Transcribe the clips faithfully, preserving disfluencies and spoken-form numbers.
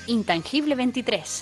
Intangible veintitrés.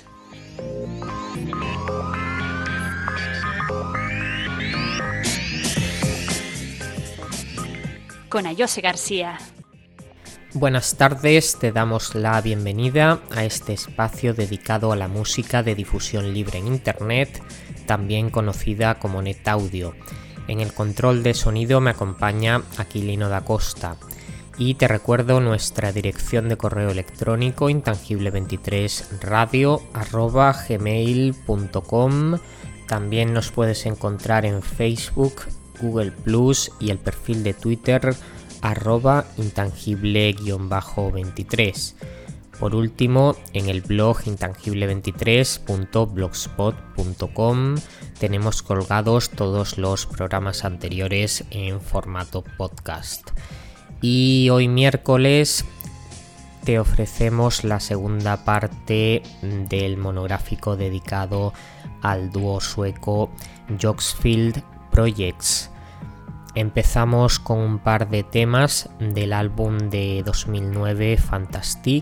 Con Ayose García. Buenas tardes, te damos la bienvenida a este espacio dedicado a la música de difusión libre en Internet, también conocida como NetAudio. En el control de sonido me acompaña Aquilino da Costa. Y te recuerdo nuestra dirección de correo electrónico intangible veintitrés radio arroba gmail punto com. También nos puedes encontrar en Facebook, Google plus y el perfil de Twitter arroba intangible veintitrés. Por último, en el blog intangible veintitrés punto blogspot punto com tenemos colgados todos los programas anteriores en formato podcast. Y hoy miércoles te ofrecemos la segunda parte del monográfico dedicado al dúo sueco Joxfield Projects. Empezamos con un par de temas del álbum de dos mil nueve Fantastic.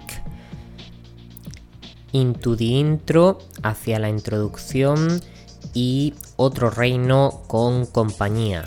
Into the Intro, hacia la introducción, y Otro Reino con Compañía.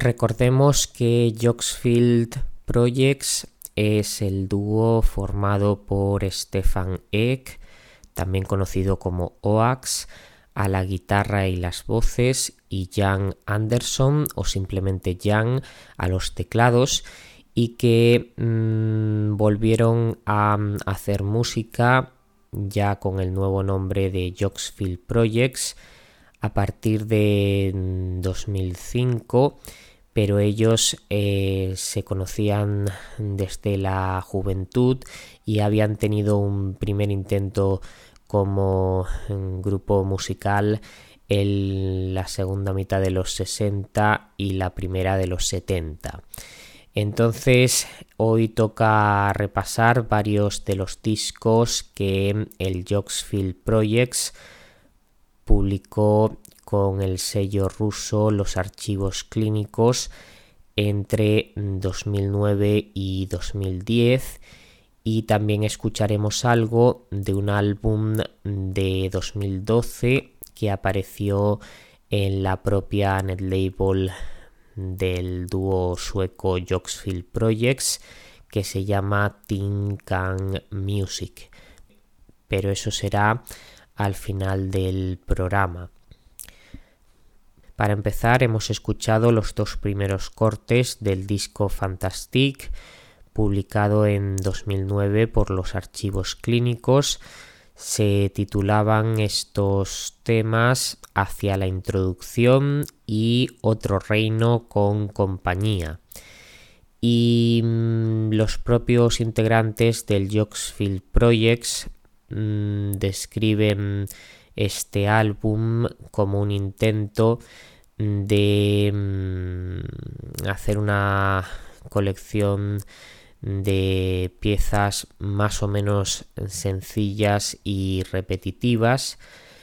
Recordemos que Joxfield Projects es el dúo formado por Stefan Eck, también conocido como Oax, a la guitarra y las voces, y Jan Anderson, o simplemente Jan, a los teclados, y que mmm, volvieron a hacer música ya con el nuevo nombre de Joxfield Projects a partir de dos mil cinco, pero ellos eh, se conocían desde la juventud y habían tenido un primer intento como grupo musical en la segunda mitad de los sesenta y la primera de los setenta. Entonces hoy toca repasar varios de los discos que el Joxfield Projects publicó con el sello ruso Los Archivos Clínicos entre dos mil nueve y dos mil diez, y también escucharemos algo de un álbum de dos mil doce que apareció en la propia netlabel del dúo sueco Joxfield Projects, que se llama Tin Can Music, pero eso será al final del programa. Para empezar, hemos escuchado los dos primeros cortes del disco Fantastique, publicado en dos mil nueve por Los Archivos Clínicos. Se titulaban estos temas Hacia la Introducción y Otro Reino con Compañía. Y mmm, los propios integrantes del Joxfield Projects mmm, describen este álbum como un intento de mmm, hacer una colección de piezas más o menos sencillas y repetitivas,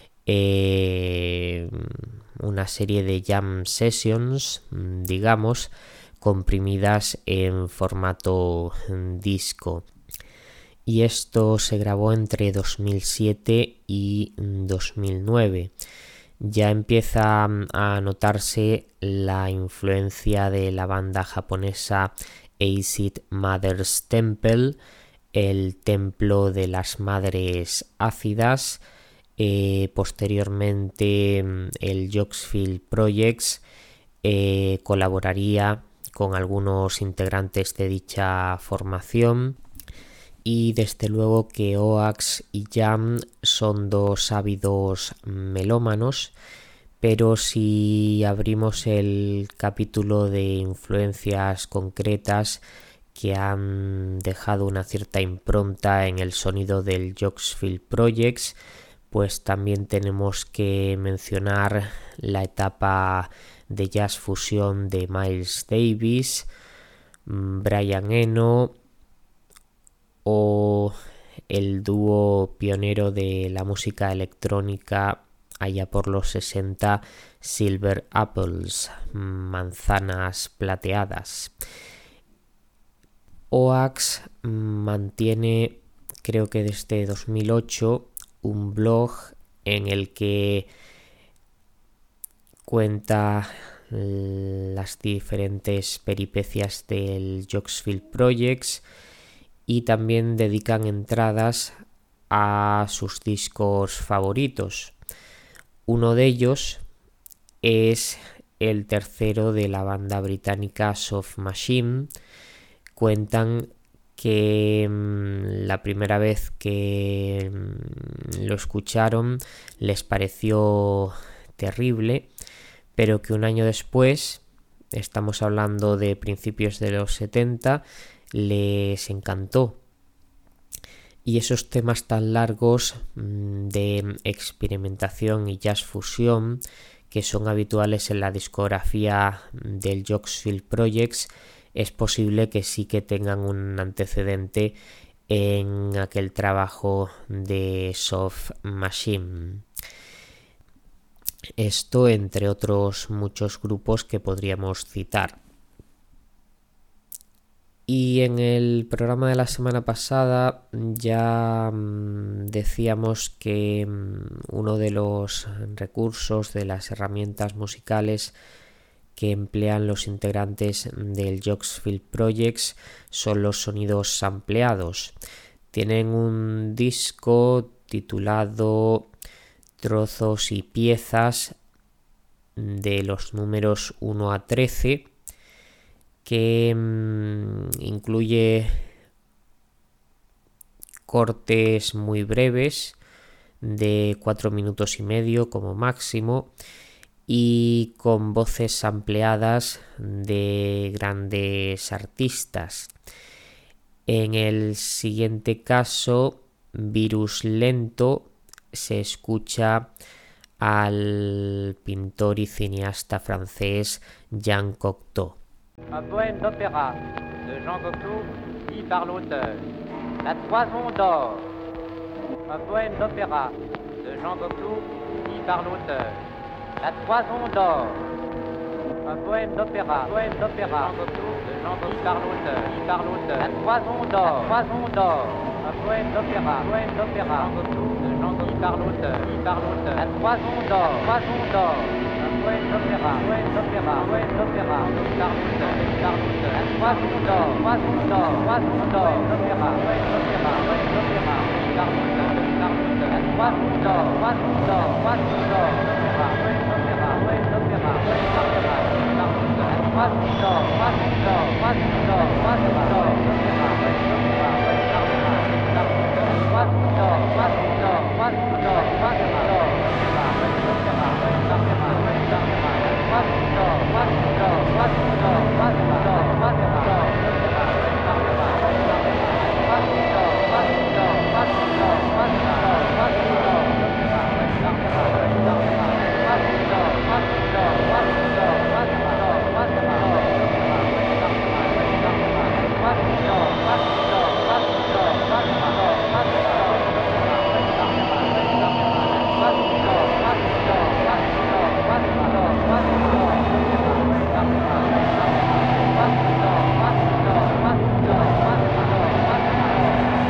eh, una serie de jam sessions, digamos, comprimidas en formato disco. Y esto se grabó entre dos mil siete y dos mil nueve. Ya empieza a notarse la influencia de la banda japonesa Acid Mother's Temple, el templo de las madres ácidas. Eh, posteriormente el Joxfield Projects eh, colaboraría con algunos integrantes de dicha formación, y desde luego que Oax y Jan son dos ávidos melómanos, pero si abrimos el capítulo de influencias concretas que han dejado una cierta impronta en el sonido del Joxfield Projects, pues también tenemos que mencionar la etapa de jazz fusión de Miles Davis, Brian Eno o el dúo pionero de la música electrónica allá por los sesenta, Silver Apples, manzanas plateadas. Oax mantiene, creo que desde dos mil ocho, un blog en el que cuenta las diferentes peripecias del Joxfield Projects, y también dedican entradas a sus discos favoritos. Uno de ellos es el tercero de la banda británica Soft Machine. Cuentan que mmm, la primera vez que mmm, lo escucharon les pareció terrible, pero que un año después, estamos hablando de principios de los setenta, les encantó. Y esos temas tan largos mmm, de experimentación y jazz fusión que son habituales en la discografía del Joxfield Projects, es posible que sí que tengan un antecedente en aquel trabajo de Soft Machine. Esto entre otros muchos grupos que podríamos citar. Y en el programa de la semana pasada ya mmm, decíamos que mmm, uno de los recursos, de las herramientas musicales que emplean los integrantes del Jocksfield Projects son los sonidos sampleados. Tienen un disco titulado Trozos y Piezas de los números uno a trece que mmm, incluye cortes muy breves de cuatro minutos y medio como máximo y con voces sampleadas de grandes artistas. En el siguiente caso, Virus Lento, se escucha al pintor y cineasta francés Jean Cocteau. Un poème d'opéra de Jean Cocteau, dit par l'auteur. La Toison d'or. Un poème d'opéra de Jean Cocteau, dit par l'auteur. La Toison d'or. Un poème d'opéra, poème d'opéra de Jean Cocteau, dit par l'auteur, dit par l'auteur. La Toison d'or, Toison d'or. Un poème d'opéra, poème d'opéra de Jean Cocteau, dit par l'auteur, dit par l'auteur. La Toison d'or, Toison d'or. Un poème d'opéra, poème d'opéra, poème d'opéra dit par l'auteur, dit par l'auteur. La Toison d'or, Toison d'or, Toison d'or. D'opéra, poème d'opéra, poème d'opéra dit par l'auteur, dit par l'auteur. La Toison d'or, Toison d'or, Toison d'or. D'opéra, poème d'opéra, poème d'opéra, poème d'opéra dit par l'auteur. La Toison d'or, Toison d'or, Toison d'or, Toison d'or. D'opéra, poème d'opéra, poème d'opéra dit par l'auteur. La Toison d'or, Toison d'or, Toison d'or, Toison d'or. D'opéra, poème d'opéra, poème d'opéra, poème d'opéra. Toison d'or, Toison d'or, Toison d'or, Toison d'or, Toison d'or. D'opéra, poème d'opéra, poème d'opéra. Toison d'or, Toison d'or, Toison d'or, Toison d'or, Toison d'or. D'opéra, poème d'opéra, poème d'opéra. Toison d'or, Toison d'or, Toison d'or, Toison d'or, Toison d'or. D'opéra, poème d'opéra, poème d'opéra. Toison d'or, Toison d'or, Toison d'or, Toison d'or, Toison d'or. D'opéra, poème d'opéra, poème d'opéra. Toison d'or, Toison d'or, Toison d'or, Toison d'or, Toison d'or. D'opéra, poème d'opéra, poème d'opéra. Toison d'or, Toison d'or, Toison d'or, Toison d'or, Toison d'or.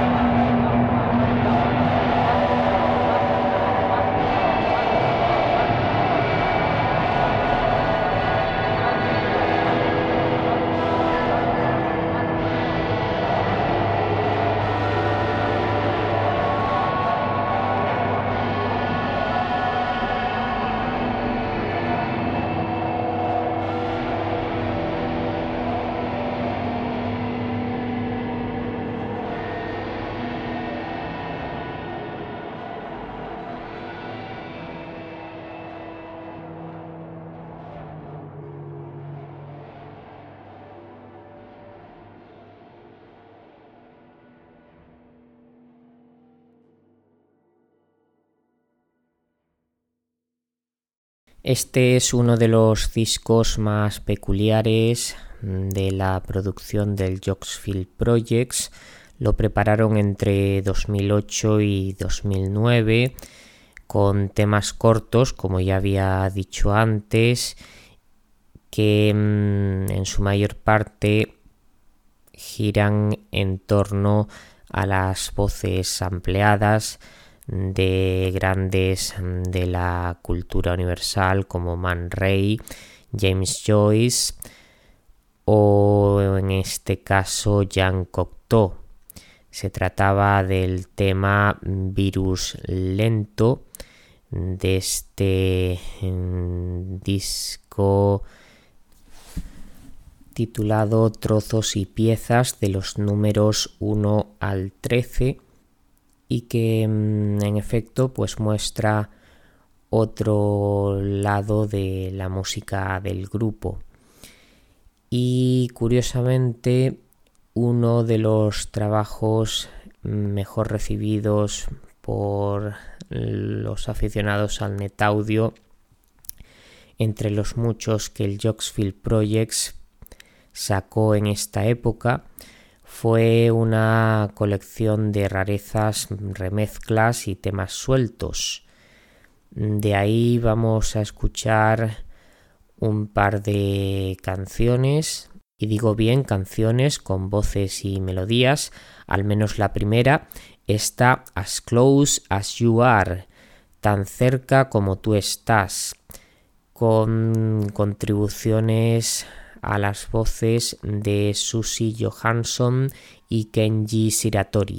Este es uno de los discos más peculiares de la producción del Jocksfield Projects. Lo prepararon entre dos mil ocho y dos mil nueve con temas cortos, como ya había dicho antes, que en su mayor parte giran en torno a las voces ampliadas de grandes de la cultura universal como Man Ray, James Joyce o en este caso Jean Cocteau. Se trataba del tema Virus Lento de este disco titulado Trozos y Piezas de los números uno al trece y que en efecto pues muestra otro lado de la música del grupo. Y curiosamente uno de los trabajos mejor recibidos por los aficionados al net audio, entre los muchos que el Jocksfield Projects sacó en esta época, fue una colección de rarezas, remezclas y temas sueltos. De ahí vamos a escuchar un par de canciones, y digo bien canciones con voces y melodías, al menos la primera, está As Close As You Are, tan cerca como tú estás, con contribuciones a las voces de Susie Johansson y Kenji Shiratori.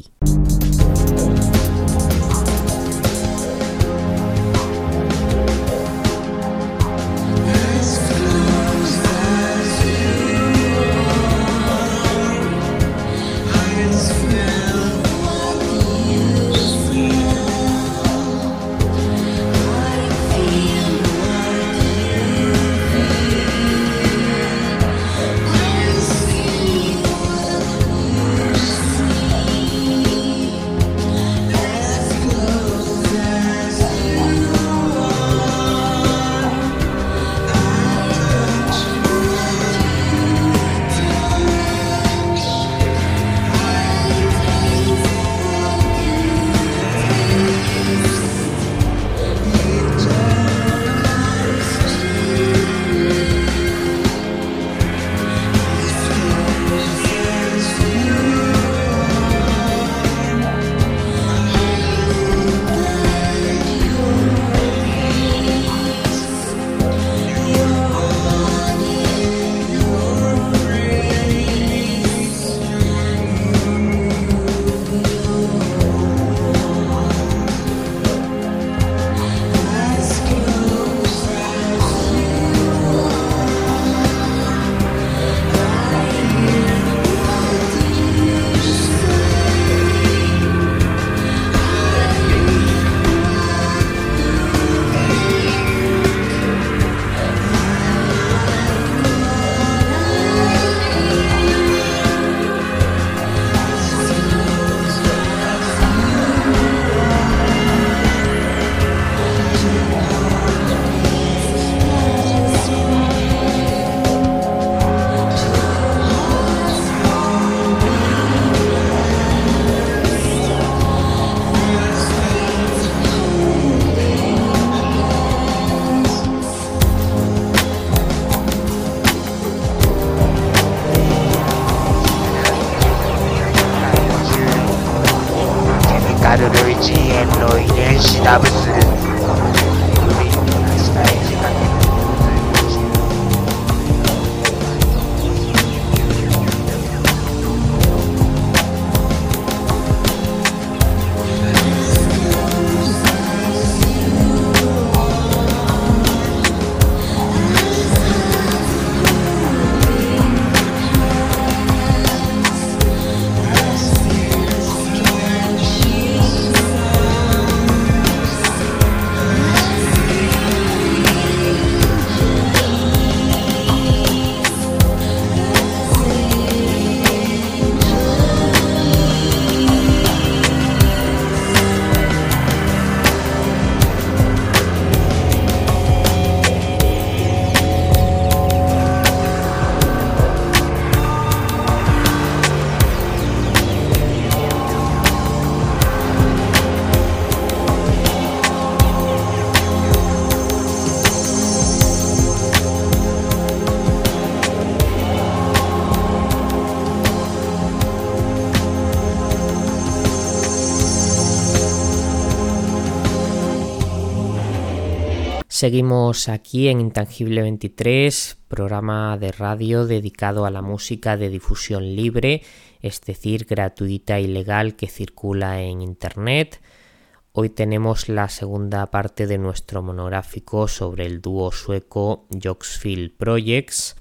Seguimos aquí en Intangible veintitrés, programa de radio dedicado a la música de difusión libre, es decir, gratuita y legal que circula en Internet. Hoy tenemos la segunda parte de nuestro monográfico sobre el dúo sueco Joxfil Projects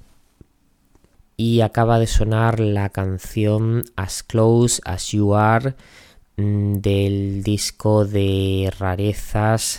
y acaba de sonar la canción As Close As You Are del disco de rarezas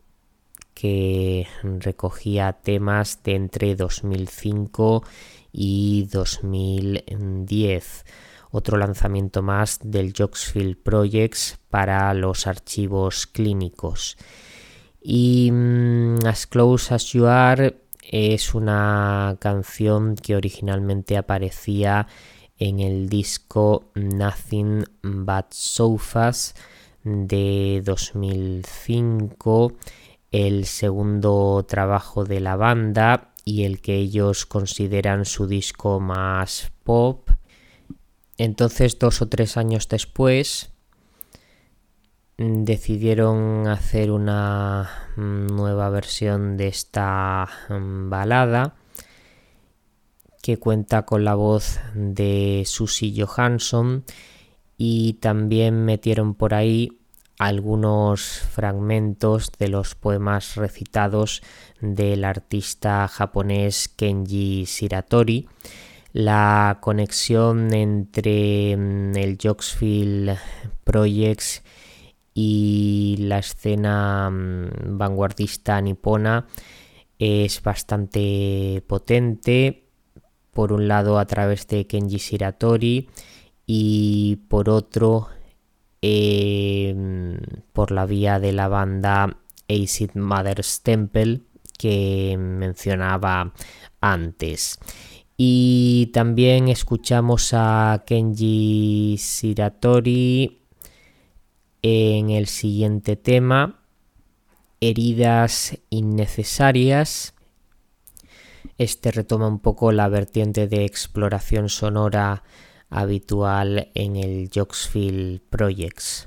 que recogía temas de entre dos mil cinco y dos mil diez. Otro lanzamiento más del Joxfil Projects para los archivos clínicos. Y um, As Close As You Are es una canción que originalmente aparecía en el disco Nothing But Sofas de dos mil cinco, el segundo trabajo de la banda y el que ellos consideran su disco más pop. Entonces, dos o tres años después, decidieron hacer una nueva versión de esta balada que cuenta con la voz de Susie Johansson, y también metieron por ahí algunos fragmentos de los poemas recitados del artista japonés Kenji Shiratori. La conexión entre el Jocksfield Projects y la escena vanguardista nipona es bastante potente, por un lado a través de Kenji Shiratori y por otro eh, por la vía de la banda Acid Mother's Temple que mencionaba antes. Y también escuchamos a Kenji Shiratori en el siguiente tema, Heridas innecesarias. Este retoma un poco la vertiente de exploración sonora habitual en el Jocksfield Projects.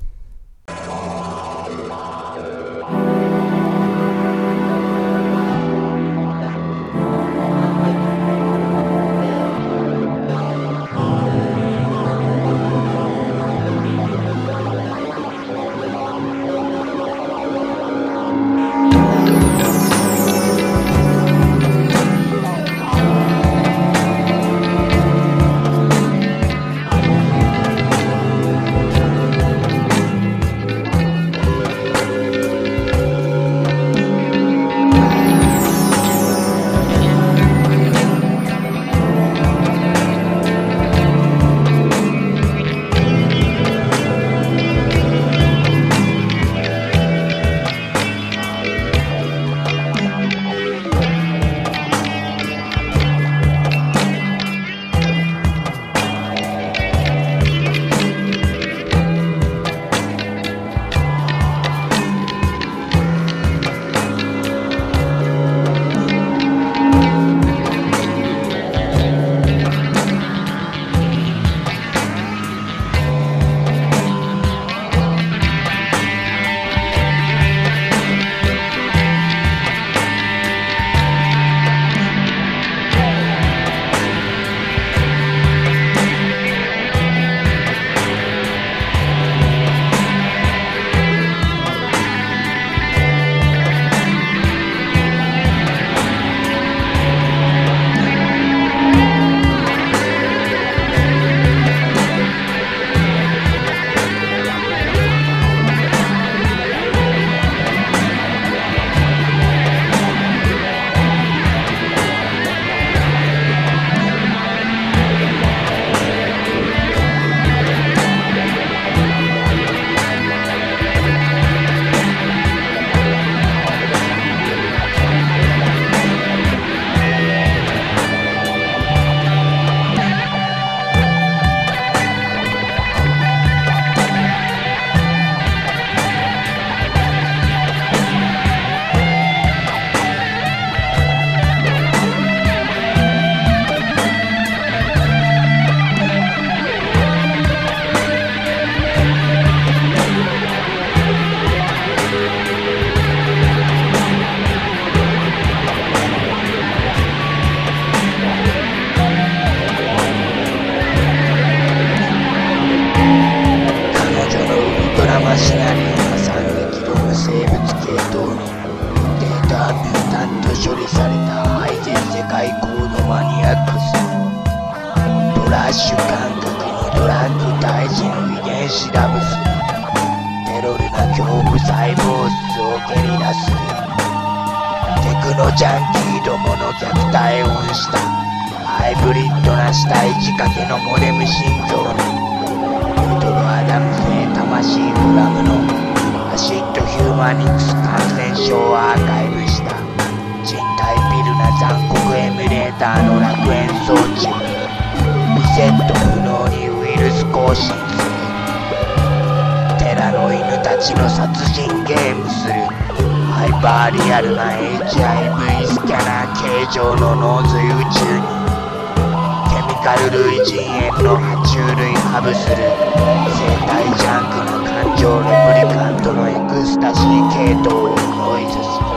ートをノイズする。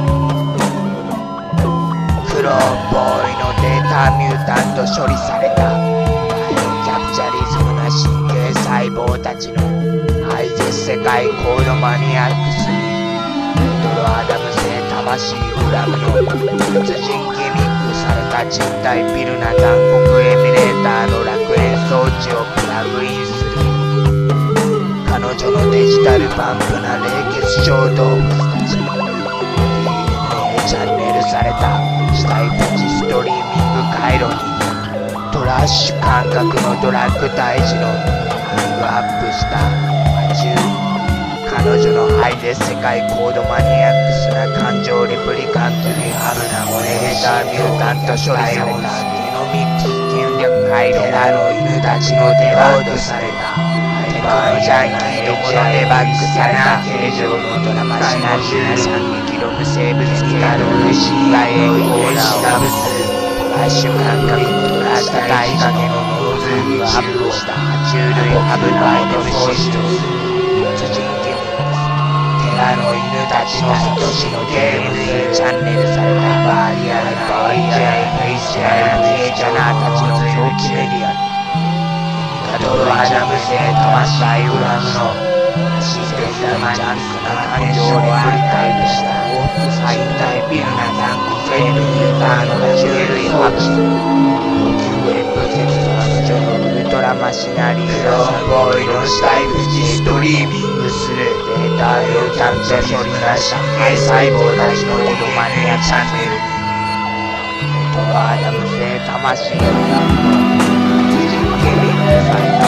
クローンボーイのデータミュータント処理されたバイオキャプチャリズムな神経細胞たちの愛絶世界コードマニアックスにペトロ・アダム製魂フラムの殺人ギミックされた人体ビルな残酷エミュレーターの楽園装置をプラグインする。彼女のデジタルパンプな冷血小動物たち ディーエヌエー チャンネルされた死体プチストリーミング回路にトラッシュ感覚のドラッグ退治のハングアップした魔獣。彼女のハイデス世界コードマニアックスな感情レプリカントにハムなモネーターミュータント処理されたゲノミックス権力回路。テラの犬たちのデバッグされたテクノジャンキーどこのデバッグされた形状のドラマシナリーな惨劇ロム生物になる信頼を遺伝子ダブストラッシュ感覚トラッシュ大化けのノーズームアップした爬虫類ハブのアイテムシスト殺人ギミックステラの犬たちの愛しのゲームでチャンネルされたバーリアルバーリアルフェイスやテージャナーたちの狂気メディアカドロアダム製魂ウラムのシステムマジャンクな感情を繰り返した最大ビルな残酷エルユーターの爬虫類ハブ救援物質突如のウルトラマシナリーローボーイの死体プチストリーミングするデータミュータント処理な神経細胞たちのコードマニアチャンネルにペトロ・アダム製魂ウラムの殺人ギミックされた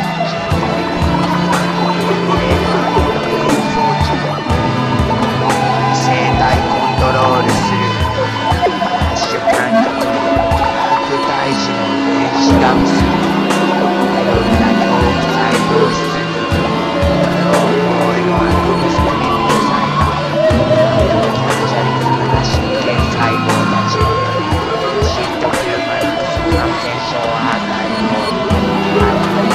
生体コントロールするフラッシュ感覚のドラッグ退治の遺伝子ダムスいろんな強気細胞質にローボーイのアトムスクリプトされたバイオキャプチャリズムな神経細胞たちシットヒューマンクス感染症アーカイブを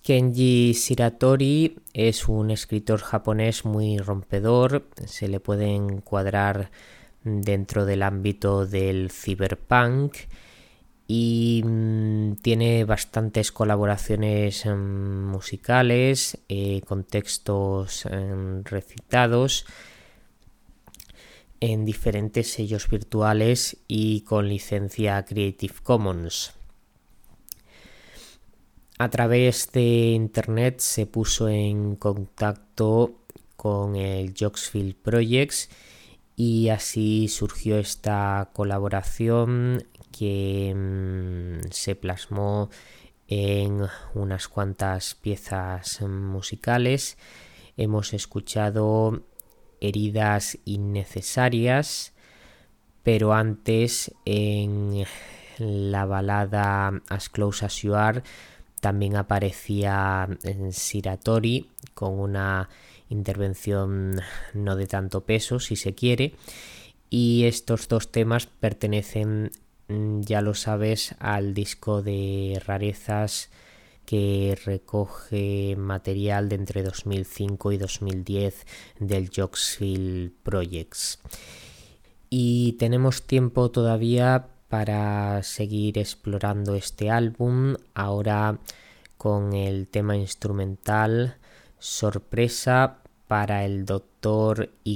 Kenji Shiratori es un escritor japonés muy rompedor, se le puede encuadrar dentro del ámbito del cyberpunk y mmm, tiene bastantes colaboraciones mmm, musicales eh, con textos eh, recitados en diferentes sellos virtuales y con licencia Creative Commons. A través de internet se puso en contacto con el Jocksfield Projects y así surgió esta colaboración que mmm, se plasmó en unas cuantas piezas musicales. Hemos escuchado Heridas innecesarias, pero antes en la balada As Close As You Are también aparecía Shiratori con una intervención no de tanto peso, si se quiere, y estos dos temas pertenecen, ya lo sabes, al disco de rarezas que recoge material de entre dos mil cinco y dos mil diez del Jocksfield Projects. Y tenemos tiempo todavía para seguir explorando este álbum, ahora con el tema instrumental Sorpresa para el Doctor Y.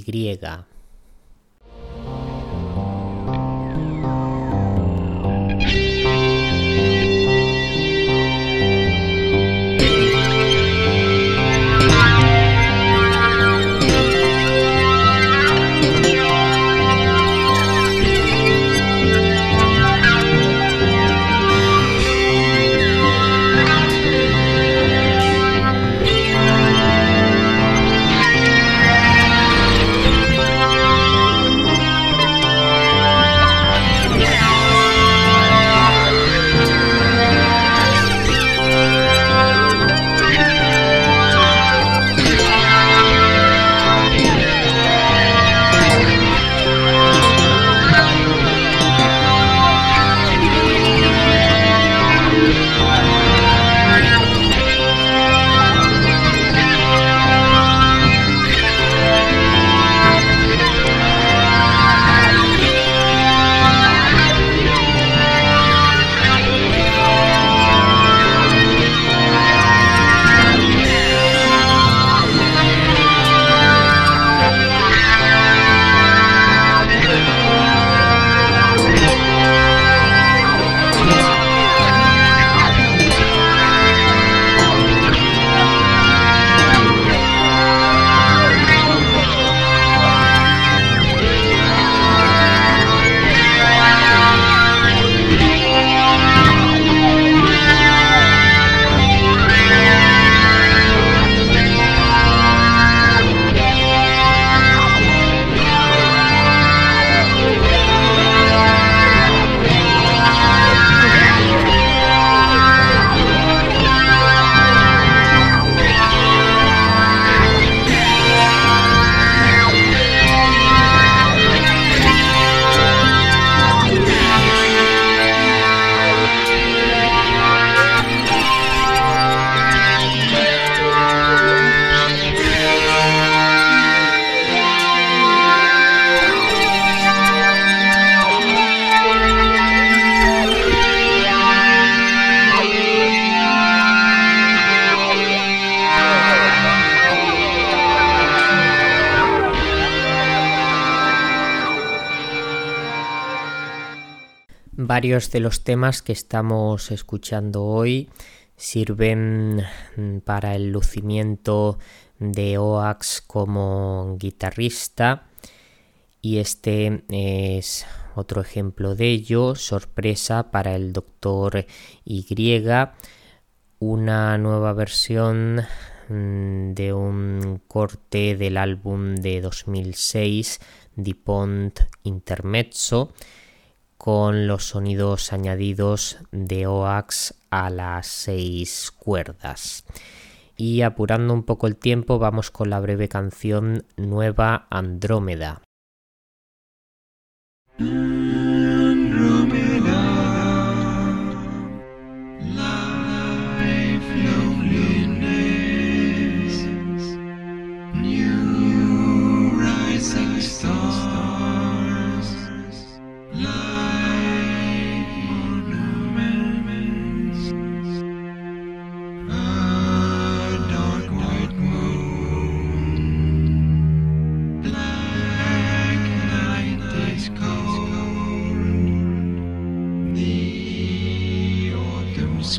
Varios de los temas que estamos escuchando hoy sirven para el lucimiento de Oax como guitarrista y este es otro ejemplo de ello, Sorpresa para el Doctor Y, una nueva versión de un corte del álbum de dos mil seis, Dipont Intermezzo, con los sonidos añadidos de Oax a las seis cuerdas. Y apurando un poco el tiempo, vamos con la breve canción Nueva Andrómeda. Andrómeda, life, lovely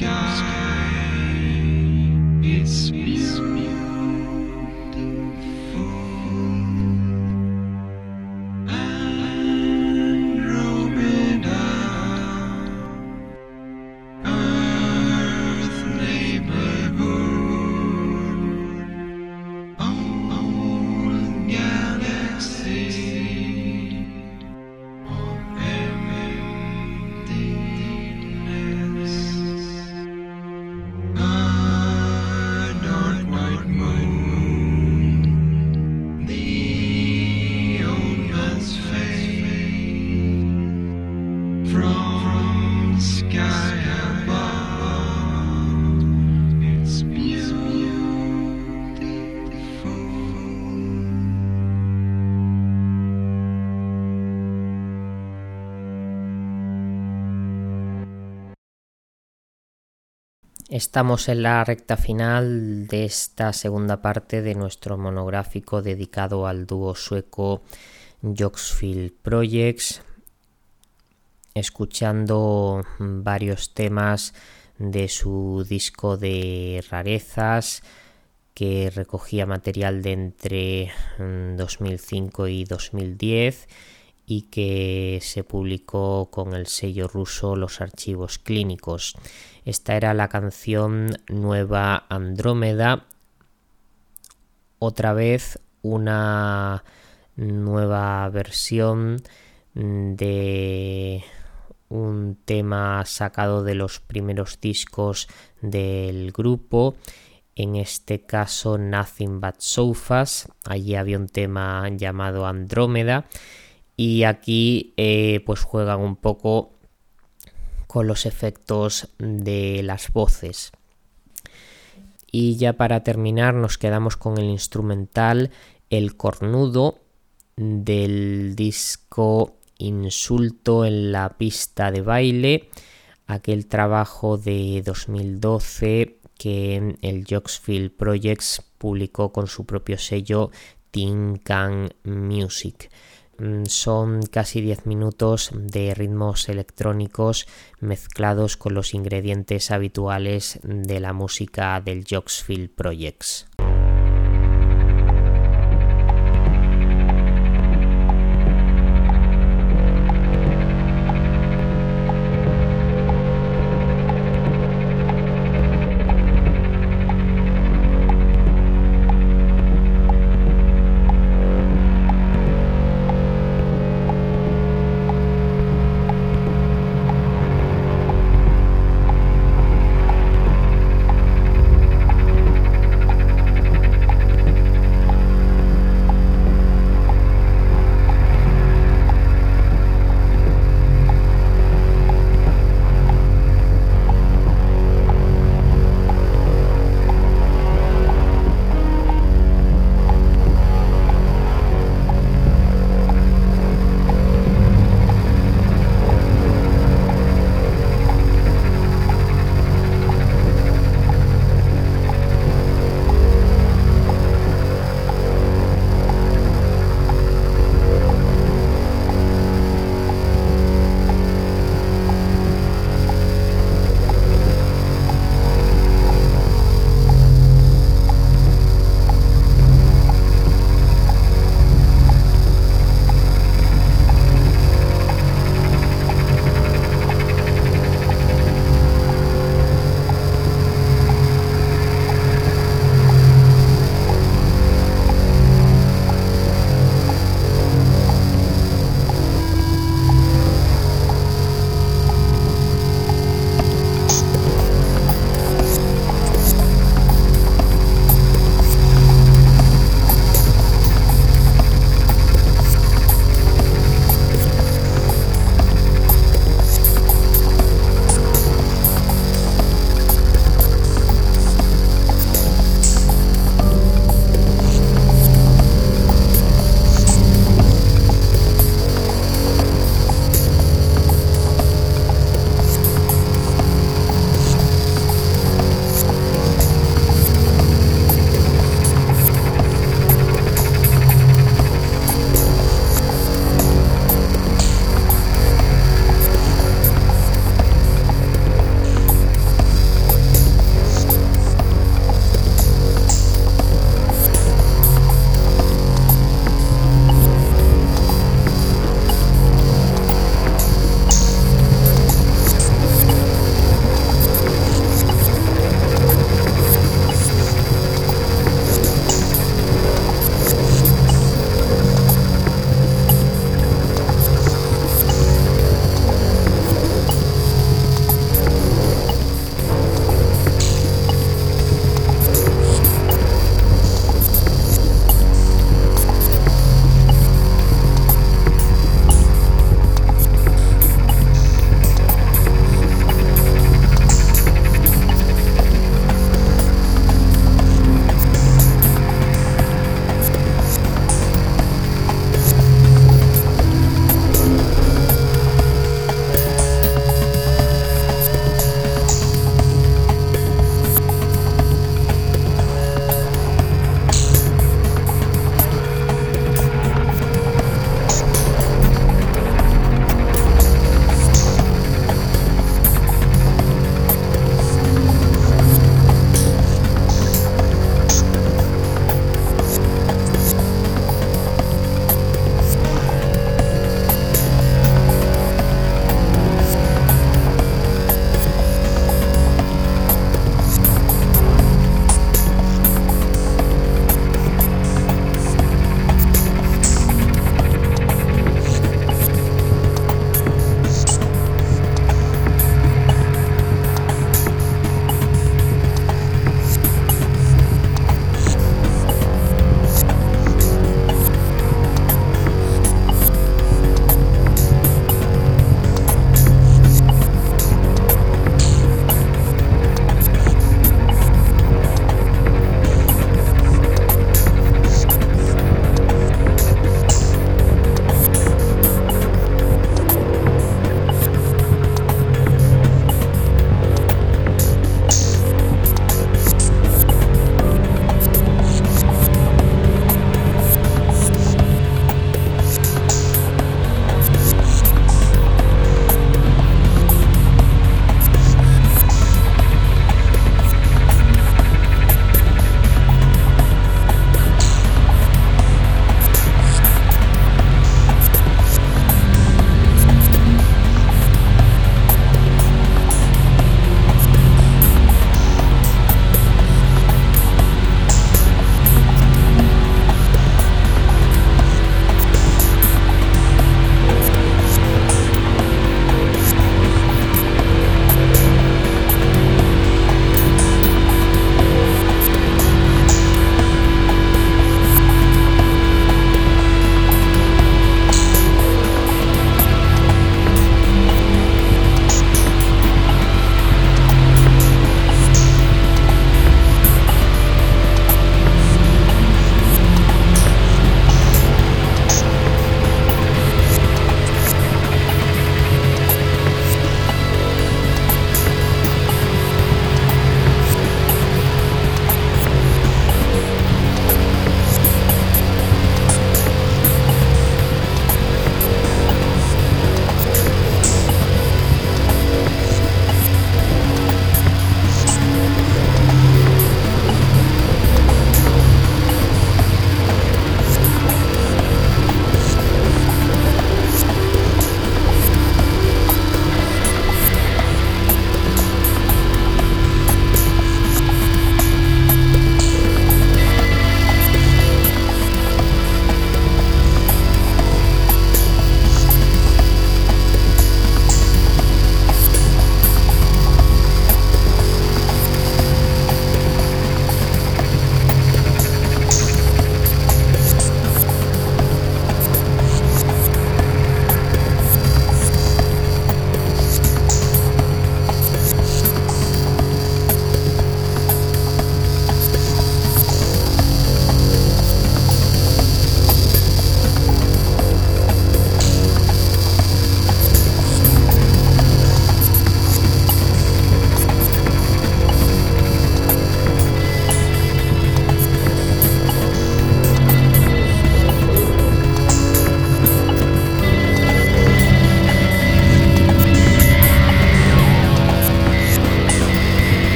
Estamos en la recta final de esta segunda parte de nuestro monográfico dedicado al dúo sueco Joxfil Projects, escuchando varios temas de su disco de rarezas que recogía material de entre dos mil cinco y dos mil diez y que se publicó con el sello ruso Los Archivos Clínicos. Esta era la canción Nueva Andrómeda, otra vez una nueva versión de un tema sacado de los primeros discos del grupo, en este caso Nothing But Sofas. Allí había un tema llamado Andrómeda y aquí eh, pues juegan un poco con los efectos de las voces. Y ya para terminar nos quedamos con el instrumental El Cornudo del disco Insulto en la pista de baile, aquel trabajo de dos mil doce que el Joxfil Projects publicó con su propio sello Tin Can Music. Son casi diez minutos de ritmos electrónicos mezclados con los ingredientes habituales de la música del Joxfil Projects.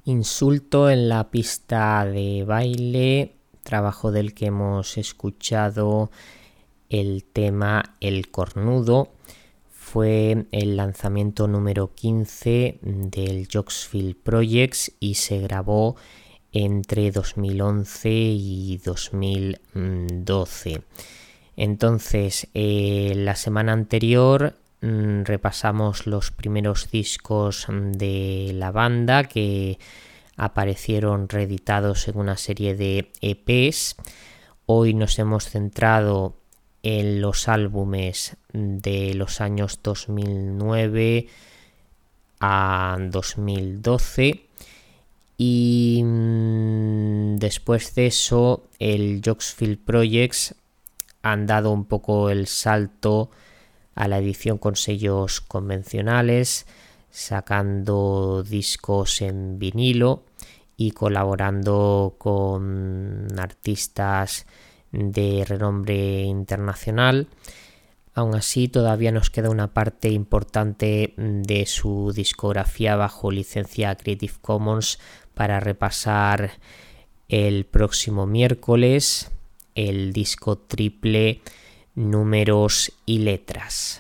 Insulto en la pista de baile, trabajo del que hemos escuchado el tema El Cornudo. Fue el lanzamiento número quince del Jocksfield Projects y se grabó entre dos mil once y dos mil doce. Entonces, eh, la semana anterior mmm, repasamos los primeros discos de la banda que aparecieron reeditados en una serie de E Pes. Hoy nos hemos centrado en los álbumes de los años dos mil nueve a dos mil doce y mmm, después de eso el Jocksfield Projects han dado un poco el salto a la edición con sellos convencionales, sacando discos en vinilo y colaborando con artistas de renombre internacional. Aún así, todavía nos queda una parte importante de su discografía bajo licencia Creative Commons para repasar el próximo miércoles, el disco triple Números y Letras.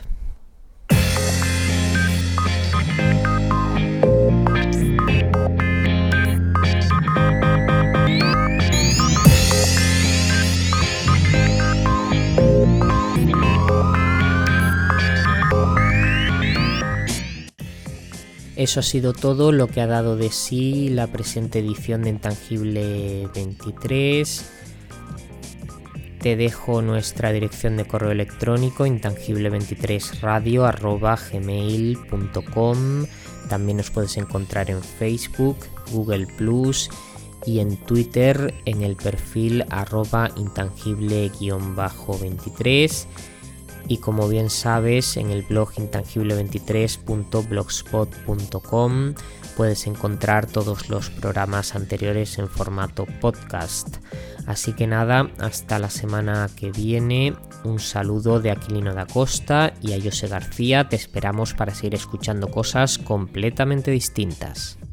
Eso ha sido todo lo que ha dado de sí la presente edición de Intangible veintitrés. Te dejo nuestra dirección de correo electrónico intangible veintitrés radio arroba gmail punto com. También nos puedes encontrar en Facebook, Google plus y en Twitter en el perfil arroba intangible veintitrés. Y como bien sabes, en el blog intangible veintitrés punto blogspot punto com puedes encontrar todos los programas anteriores en formato podcast. Así que nada, hasta la semana que viene. Un saludo de Aquilino da Costa y a Jose García. Te esperamos para seguir escuchando cosas completamente distintas.